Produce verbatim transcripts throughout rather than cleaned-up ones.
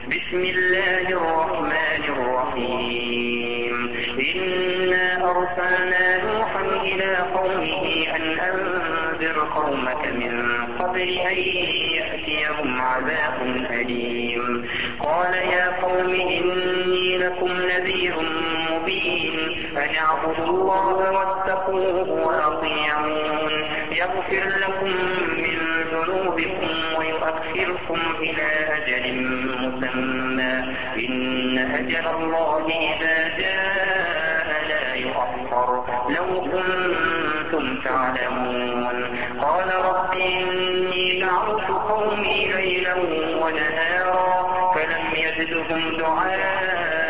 بسم الله الرحمن الرحيم إنا أرسلنا نوحا إلى قومه أن أنذر قومك من قبل أن يأتيهم عذاب أليم قال يا قوم إني لكم نذير مبين أن اعبدوا الله واتقوه وأطيعون يغفر لكم من ذنوبكم ويؤخركم إلى أجل مسمى إن أجل الله إذا جاء لا يؤخر لو كنتم تعلمون قال رب إني دعوت قومي ليلا ونهارا فلم يزدهم دعائي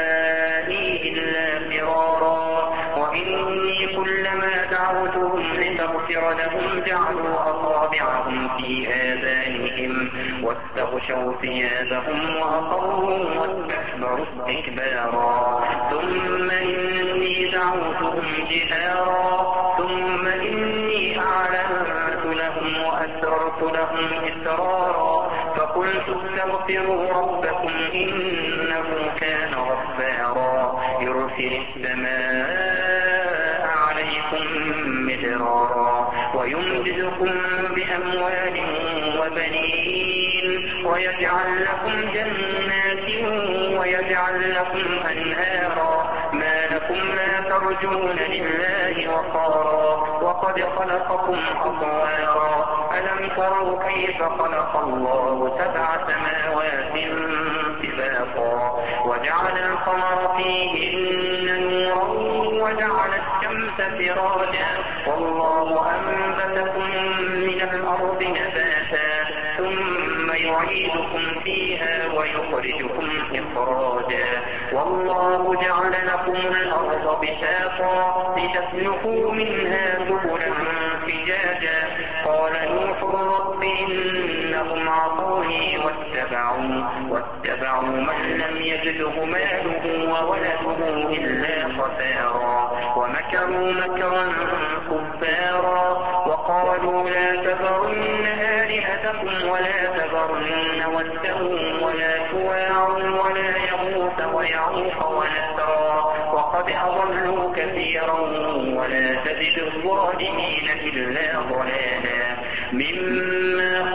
إلا فرارا وإني كلما دعوتهم لتغفر لهم جعلوا أصابعهم في آذانهم واستغشوا ثيابهم وأصروا واستكبروا استكبارا ثم إني دعوتهم جهارا ثم إني أعلنت لهم وأسررت لهم إسرارا فقلت استغفروا ربكم إنه كان غفارا يرسل السماء عليكم مدرارا ويمددكم بأموال وبنين ويجعل لكم جنات ويجعل لكم أنهارا ما لكم لا ترجون لله وقارا وقد خلقكم أطوارا ألم تروا كيف خلق الله سبع سماوات طباقا وجعل القمر فيهن نورا وجعل الشمس سراجا والله أنبتكم من الأرض نباتا ثم يعيدكم فيها ويخرجكم إخراجا والله جعل لكم الأرض بساطا لتسلكوا منها سبلا فجاجا قال نوح رب إنهم عصوني واتبعوا واتبعوا من لم يزده ماله وولده إلا خسارا ومكروا مكرا كبارا وقالوا لا تذرن آلهتكم ولا تذرن ودا ولا سواع ولا يغوث ويعوق ونسرا وقد أضلوا كثيرا ولا تزد الظالمين إلا ضلالا مما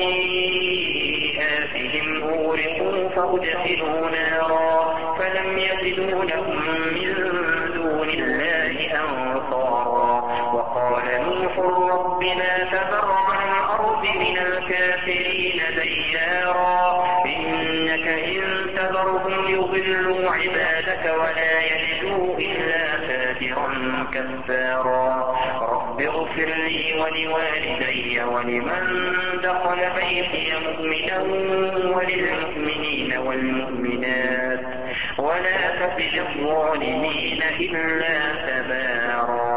خطيئاتهم أورقوا فأدخلوا نارا فلم يجدوا لهم من دون الله أنصارا وقال نوح رب لا تذر على الأرض من الكافرين ديارا إنك إن تذرهم يضلوا عبادك ولا يجدوا إلا فاجرا كفارا رب اغفر لي ولوالدي ولمن دخل بيتي مؤمنا وللمؤمنين والمؤمنات ولا تزد الظالمين إلا تبارا.